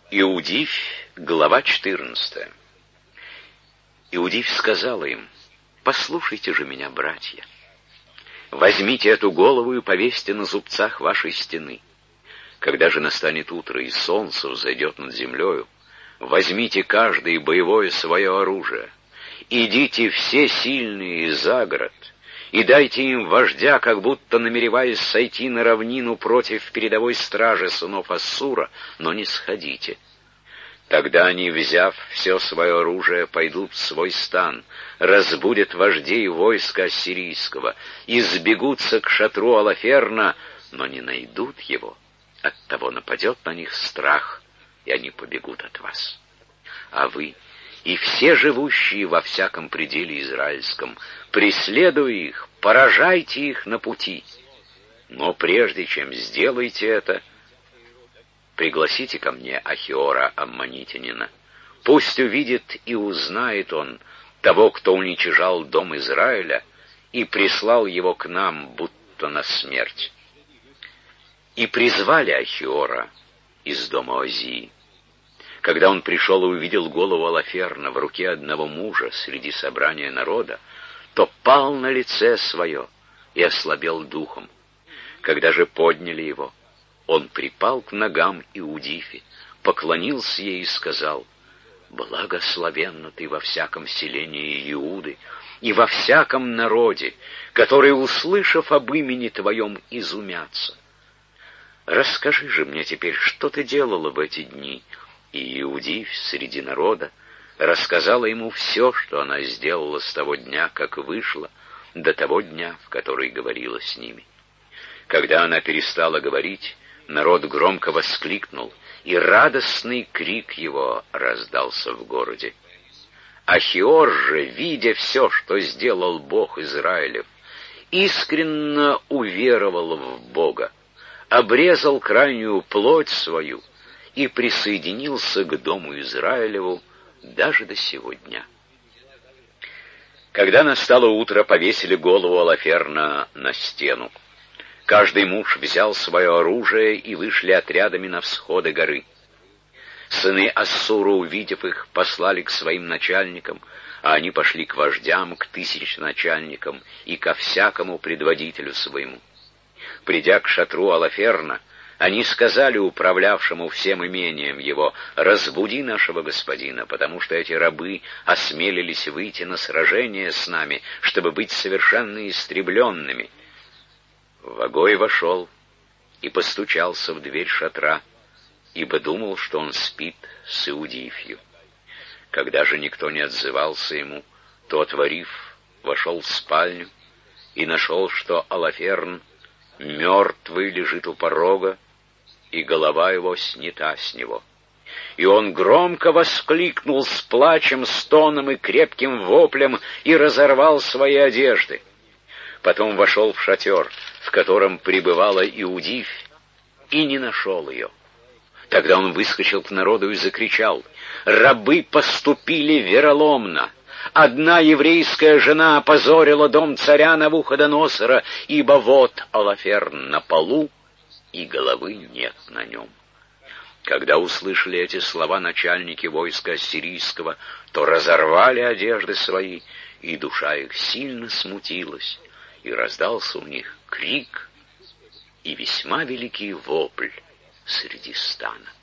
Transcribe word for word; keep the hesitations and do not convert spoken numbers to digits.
Иудивь, глава четырнадцатая. Иудивь сказала им: «Послушайте же меня, братья. Возьмите эту голову и повесьте на зубцах вашей стены. Когда же настанет утро и солнце взойдет над землею, возьмите каждый боевое свое оружие, идите все сильные за город, и дайте им вождя, как будто намереваясь сойти на равнину против передовой стражи сынов Ассура, но не сходите. Тогда они, взяв все свое оружие, пойдут в свой стан, разбудят вождей войска ассирийского и сбегутся к шатру Алаферна, но не найдут его. Оттого нападет на них страх, и они побегут от вас. А вы и все живущие во всяком пределе израильском, преследуя их, поражайте их на пути. Но прежде чем сделаете это, пригласите ко мне Ахиора Аммонитянина. Пусть увидит и узнает он того, кто уничижал дом Израиля и прислал его к нам, будто на смерть». И призвали Ахиора из дома Озии. Когда он пришел и увидел голову Алаферна в руке одного мужа среди собрания народа, то пал на лице свое и ослабел духом. Когда же подняли его, он припал к ногам Иудифи, поклонился ей и сказал: «Благословенна ты во всяком селении Иуды и во всяком народе, которые, услышав об имени твоем, изумятся. Расскажи же мне теперь, что ты делала в эти дни». И Иудифь среди народа рассказала ему все, что она сделала с того дня, как вышла, до того дня, в который говорила с ними. Когда она перестала говорить, народ громко воскликнул, и радостный крик его раздался в городе. Ахиор же, видя все, что сделал Бог Израилев, искренно уверовал в Бога, обрезал крайнюю плоть свою и присоединился к дому Израилеву даже до сего дня. Когда настало утро, повесили голову Алаферна на стену. Каждый муж взял свое оружие и вышли отрядами на всходы горы. Сыны Ассура, увидев их, послали к своим начальникам, а они пошли к вождям, к тысяченачальникам и ко всякому предводителю своему. Придя к шатру Алаферна, они сказали управлявшему всем имением его: «Разбуди нашего господина, потому что эти рабы осмелились выйти на сражение с нами, чтобы быть совершенно истребленными». Вагой вошел и постучался в дверь шатра, ибо думал, что он спит с Иудифью. Когда же никто не отзывался ему, то, отворив, вошел в спальню и нашел, что Алаферн мертвый лежит у порога, и голова его снята с него. И он громко воскликнул с плачем, стоном и крепким воплем и разорвал свои одежды. Потом вошел в шатер, в котором пребывала Иудифь, и не нашел ее. Тогда он выскочил к народу и закричал: «Рабы поступили вероломно! Одна еврейская жена опозорила дом царя Навуходоносора, ибо вот Алаферн на полу, и головы нет на нем». Когда услышали эти слова начальники войска ассирийского, то разорвали одежды свои, и душа их сильно смутилась, и раздался у них крик и весьма великий вопль среди стана.